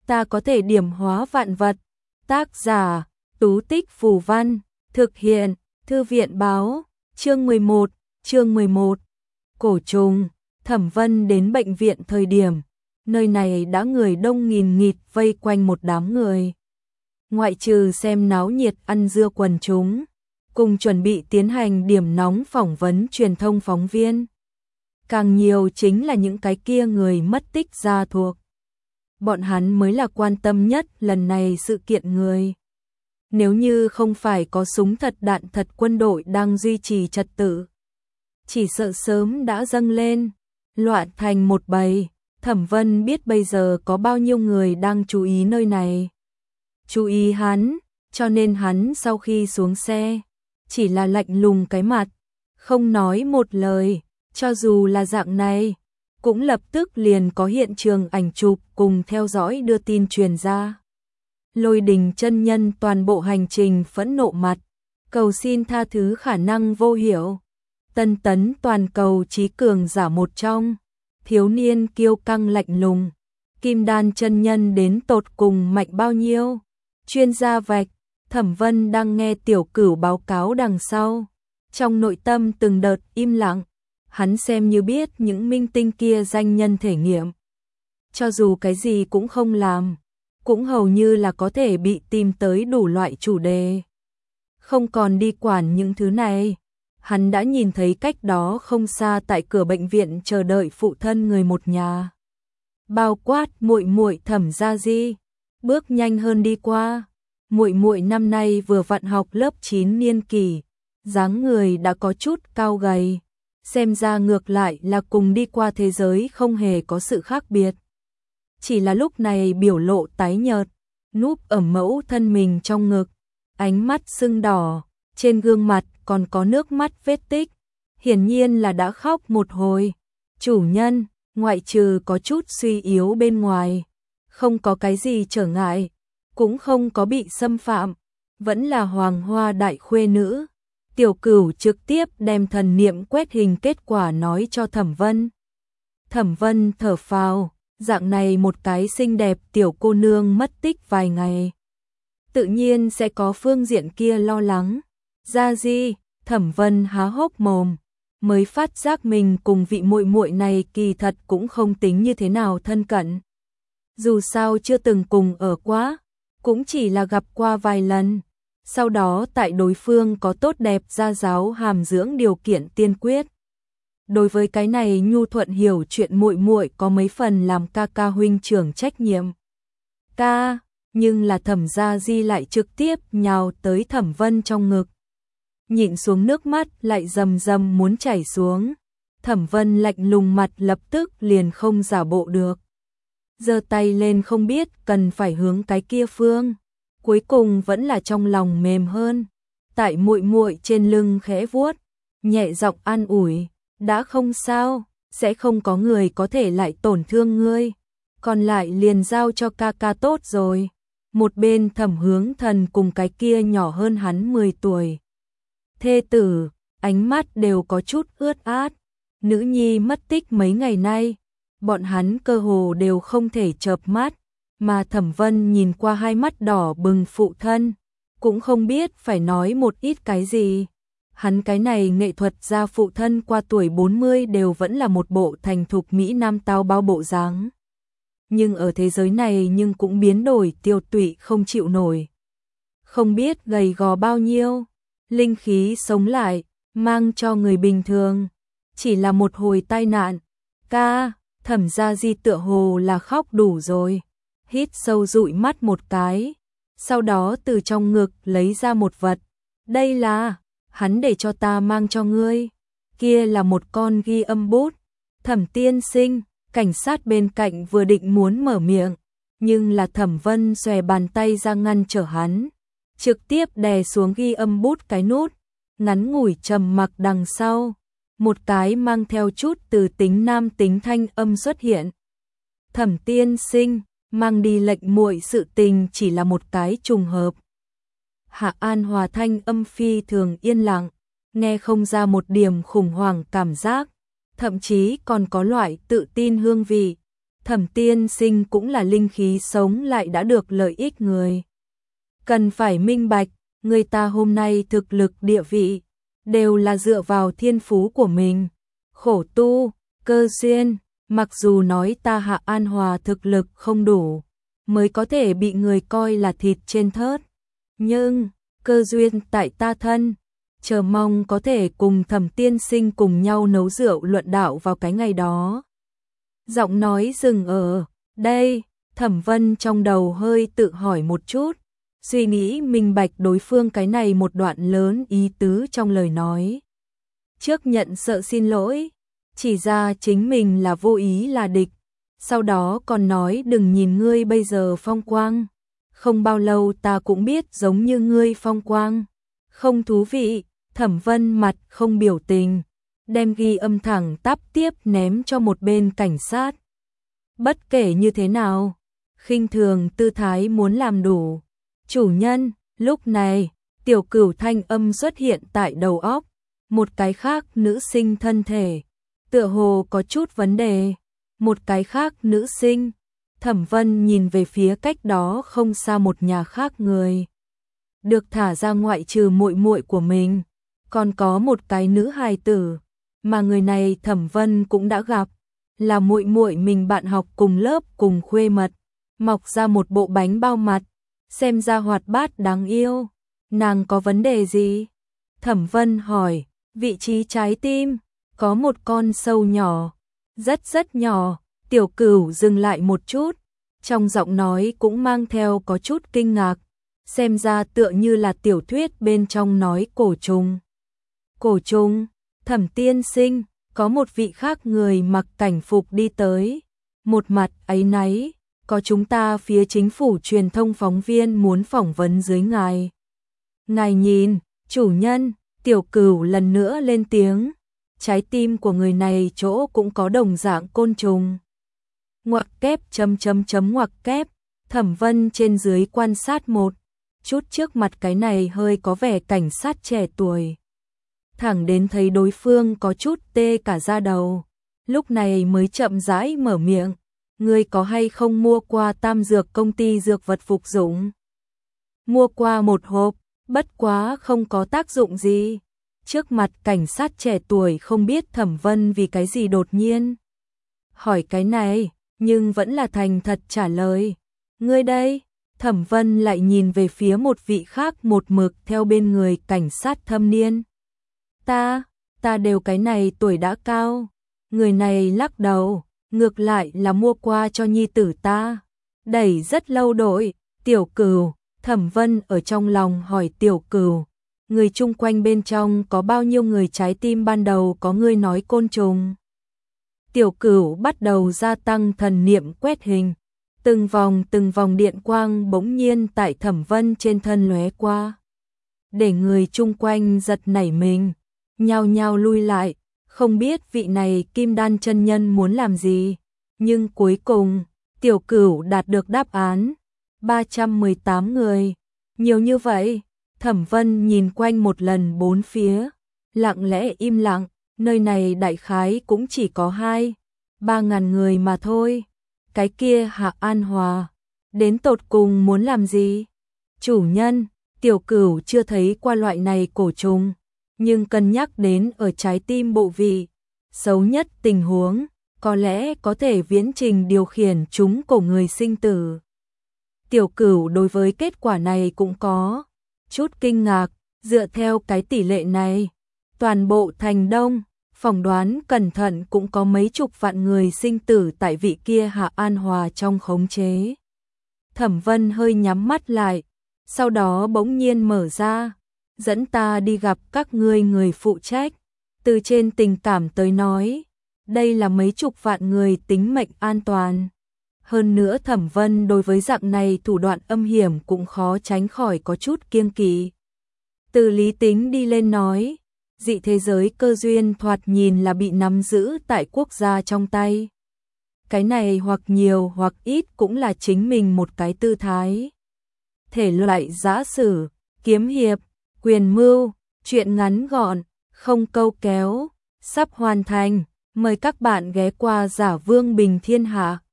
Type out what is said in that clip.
ta có thể điểm hóa vạn vật. Tác giả, Tú Tích Phù Văn, thực hiện, Thư viện báo, chương 11. Cổ trùng. Thẩm Vân đến bệnh viện thời điểm, nơi này đã người đông nghìn nghịt vây quanh một đám người. Ngoại trừ xem náo nhiệt ăn dưa quần chúng, cùng chuẩn bị tiến hành điểm nóng phỏng vấn truyền thông phóng viên. Càng nhiều chính là những cái kia người mất tích gia thuộc. Bọn hắn mới là quan tâm nhất lần này sự kiện người. Nếu như không phải có súng thật đạn thật quân đội đang duy trì trật tự, chỉ sợ sớm đã dâng lên, loạn thành một bầy. Thẩm Vân biết bây giờ có bao nhiêu người đang chú ý nơi này. Chú ý hắn, cho nên hắn sau khi xuống xe, chỉ là lạnh lùng cái mặt, không nói một lời, cho dù là dạng này, cũng lập tức liền có hiện trường ảnh chụp cùng theo dõi đưa tin truyền ra. Lôi Đình chân nhân toàn bộ hành trình phẫn nộ mặt, cầu xin tha thứ khả năng vô hiểu. Tân tấn toàn cầu trí cường giả một trong, thiếu niên kiêu căng lạnh lùng, Kim Đan chân nhân đến tột cùng mạnh bao nhiêu. Chuyên gia vạch, Thẩm Vân đang nghe Tiểu Cửu báo cáo đằng sau, trong nội tâm từng đợt im lặng. Hắn xem như biết những minh tinh kia danh nhân thể nghiệm, cho dù cái gì cũng không làm, cũng hầu như là có thể bị tìm tới đủ loại chủ đề. Không còn đi quản những thứ này, hắn đã nhìn thấy cách đó không xa tại cửa bệnh viện chờ đợi phụ thân người một nhà. Bao quát muội muội Thẩm Gia Di, bước nhanh hơn đi qua. Muội muội năm nay vừa vặn học lớp 9 niên kỷ, dáng người đã có chút cao gầy, xem ra ngược lại là cùng đi qua thế giới không hề có sự khác biệt. Chỉ là lúc này biểu lộ tái nhợt, núp ở mẫu thân mình trong ngực, ánh mắt sưng đỏ, trên gương mặt còn có nước mắt vết tích, hiển nhiên là đã khóc một hồi. Chủ nhân, ngoại trừ có chút suy yếu bên ngoài, không có cái gì trở ngại, cũng không có bị xâm phạm, vẫn là hoàng hoa đại khuê nữ. Tiểu Cửu trực tiếp đem thần niệm quét hình kết quả nói cho Thẩm Vân. Thẩm Vân thở phào, dạng này một cái xinh đẹp tiểu cô nương mất tích vài ngày, tự nhiên sẽ có phương diện kia lo lắng. Gia Di, Thẩm Vân há hốc mồm, mới phát giác mình cùng vị muội muội này kỳ thật cũng không tính như thế nào thân cận. Dù sao chưa từng cùng ở quá, cũng chỉ là gặp qua vài lần. Sau đó tại đối phương có tốt đẹp gia giáo hàm dưỡng điều kiện tiên quyết. Đối với cái này nhu thuận hiểu chuyện muội muội có mấy phần làm ca ca huynh trưởng trách nhiệm. Ca, nhưng là Thẩm Gia Di lại trực tiếp nhào tới Thẩm Vân trong ngực. Nhịn xuống nước mắt lại rầm rầm muốn chảy xuống. Thẩm Vân lạnh lùng mặt lập tức liền không giả bộ được. Giơ tay lên không biết cần phải hướng cái kia phương. Cuối cùng vẫn là trong lòng mềm hơn, tại muội muội trên lưng khẽ vuốt, nhẹ giọng an ủi, đã không sao, sẽ không có người có thể lại tổn thương ngươi, còn lại liền giao cho ca ca tốt rồi. Một bên Thẩm Hướng Thần cùng cái kia nhỏ hơn hắn 10 tuổi. Thê tử, ánh mắt đều có chút ướt át, nữ nhi mất tích mấy ngày nay, bọn hắn cơ hồ đều không thể chợp mắt. Mà Thẩm Vân nhìn qua hai mắt đỏ bừng phụ thân, cũng không biết phải nói một ít cái gì. Hắn cái này nghệ thuật gia phụ thân qua tuổi 40 đều vẫn là một bộ thành thục Mỹ Nam tao bao bộ dáng. Nhưng ở thế giới này nhưng cũng biến đổi tiêu tụy không chịu nổi. Không biết gầy gò bao nhiêu, linh khí sống lại, mang cho người bình thường. Chỉ là một hồi tai nạn. Ca, Thẩm Gia Di tựa hồ là khóc đủ rồi. Hít sâu dụi mắt một cái, sau đó từ trong ngực lấy ra một vật. Đây là, hắn để cho ta mang cho ngươi. Kia là một con ghi âm bút. Thẩm tiên sinh, cảnh sát bên cạnh vừa định muốn mở miệng, nhưng là Thẩm Vân xòe bàn tay ra ngăn trở hắn, trực tiếp đè xuống ghi âm bút cái nút. Ngắn ngủi trầm mặc đằng sau, một cái mang theo chút từ tính nam tính thanh âm xuất hiện. Thẩm tiên sinh, mang đi lệnh muội sự tình chỉ là một cái trùng hợp. Hạ An Hòa thanh âm phi thường yên lặng, nghe không ra một điểm khủng hoảng cảm giác, thậm chí còn có loại tự tin hương vị. Thẩm tiên sinh cũng là linh khí sống lại đã được lợi ích người. Cần phải minh bạch, người ta hôm nay thực lực địa vị, đều là dựa vào thiên phú của mình. Khổ tu, cơ duyên, mặc dù nói ta Hạ An Hòa thực lực không đủ, mới có thể bị người coi là thịt trên thớt. Nhưng, cơ duyên tại ta thân, chờ mong có thể cùng Thẩm tiên sinh cùng nhau nấu rượu luận đạo vào cái ngày đó. Giọng nói dừng ở đây, Thẩm Vân trong đầu hơi tự hỏi một chút, suy nghĩ minh bạch đối phương cái này một đoạn lớn ý tứ trong lời nói. Trước nhận sợ xin lỗi, chỉ ra chính mình là vô ý là địch, sau đó còn nói đừng nhìn ngươi bây giờ phong quang, không bao lâu ta cũng biết giống như ngươi phong quang. Không thú vị, Thẩm Vân mặt không biểu tình, đem ghi âm thẳng tắp tiếp ném cho một bên cảnh sát. Bất kể như thế nào, khinh thường tư thái muốn làm đủ. Chủ nhân, lúc này, Tiểu Cửu thanh âm xuất hiện tại đầu óc, một cái khác nữ sinh thân thể, tựa hồ có chút vấn đề, một cái khác nữ sinh. Thẩm Vân nhìn về phía cách đó không xa một nhà khác người. Được thả ra ngoại trừ muội muội của mình, còn có một cái nữ hài tử, mà người này Thẩm Vân cũng đã gặp, là muội muội mình bạn học cùng lớp cùng khuê mật, mọc ra một bộ bánh bao mặt, xem ra hoạt bát đáng yêu. Nàng có vấn đề gì? Thẩm Vân hỏi. Vị trí trái tim có một con sâu nhỏ, rất nhỏ. Tiểu Cửu dừng lại một chút, trong giọng nói cũng mang theo có chút kinh ngạc, xem ra tựa như là tiểu thuyết bên trong nói cổ trùng. Cổ trùng? Thẩm tiên sinh, có một vị khác người mặc cảnh phục đi tới, một mặt áy náy, có chúng ta phía chính phủ truyền thông phóng viên muốn phỏng vấn dưới ngài. Ngài nhìn, chủ nhân, Tiểu Cửu lần nữa lên tiếng, trái tim của người này chỗ cũng có đồng dạng côn trùng. Ngoặc kép ngoặc kép, Thẩm Vân trên dưới quan sát một chút trước mặt cái này hơi có vẻ cảnh sát trẻ tuổi. Thẳng đến thấy đối phương có chút tê cả da đầu, lúc này mới chậm rãi mở miệng, ngươi có hay không mua qua Tam Dược công ty dược vật phục dụng? Mua qua một hộp, bất quá không có tác dụng gì. Trước mặt cảnh sát trẻ tuổi không biết Thẩm Vân vì cái gì đột nhiên hỏi cái này, nhưng vẫn là thành thật trả lời. Ngươi đây? Thẩm Vân lại nhìn về phía một vị khác một mực theo bên người cảnh sát thâm niên. Ta đều cái này tuổi đã cao. Người này lắc đầu, ngược lại là mua qua cho nhi tử ta. Đẩy rất lâu đội, Tiểu Cửu. Thẩm Vân ở trong lòng hỏi Tiểu Cửu, người chung quanh bên trong có bao nhiêu người trái tim ban đầu có ngươi nói côn trùng? Tiểu Cửu bắt đầu gia tăng thần niệm quét hình, từng vòng điện quang bỗng nhiên tại Thẩm Vân trên thân lóe qua, để người chung quanh giật nảy mình, nhao nhao lui lại, không biết vị này Kim Đan chân nhân muốn làm gì, nhưng cuối cùng Tiểu Cửu đạt được đáp án. 318 người, nhiều như vậy. Thẩm Vân nhìn quanh một lần bốn phía, lặng lẽ im lặng, nơi này đại khái cũng chỉ có 2-3 ngàn người mà thôi. Cái kia Hạ An Hòa, đến tột cùng muốn làm gì? Chủ nhân, Tiểu Cửu chưa thấy qua loại này cổ trùng, nhưng cân nhắc đến ở trái tim bộ vị, xấu nhất tình huống, có lẽ có thể viễn trình điều khiển chúng cổ người sinh tử. Tiểu Cửu đối với kết quả này cũng có chút kinh ngạc, dựa theo cái tỷ lệ này, toàn bộ thành Đông, phỏng đoán cẩn thận cũng có mấy chục vạn người sinh tử tại vị kia Hạ An Hòa trong khống chế. Thẩm Vân hơi nhắm mắt lại, sau đó bỗng nhiên mở ra, dẫn ta đi gặp các ngươi người phụ trách, từ trên tình cảm tới nói, đây là mấy chục vạn người tính mệnh an toàn. Hơn nữa Thẩm Vân đối với dạng này thủ đoạn âm hiểm cũng khó tránh khỏi có chút kiêng kỵ. Từ lý tính đi lên nói, dị thế giới cơ duyên thoạt nhìn là bị nắm giữ tại quốc gia trong tay. Cái này hoặc nhiều hoặc ít cũng là chính mình một cái tư thái. Thể loại giã sử, kiếm hiệp, quyền mưu, truyện ngắn gọn, không câu kéo, sắp hoàn thành. Mời các bạn ghé qua Giả Vương Bình Thiên Hạ.